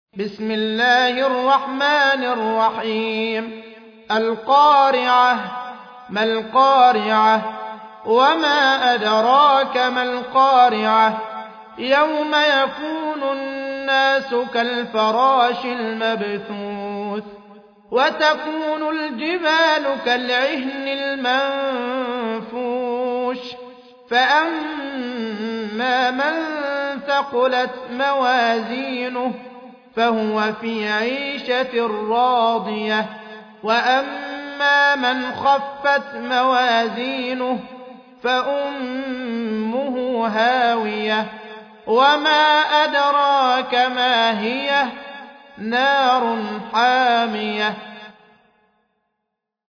بسم الله الرحمن الرحيم القارعة ما القارعة وما أدراك ما القارعة يوم يكون الناس كالفراش المبثوث وتكون الجبال كالعهن المنفوش فأما من ثقلت موازينه فهو في عيشة راضية وأما من خفت موازينه فأمه هاوية وما أدراك ما هي نار حامية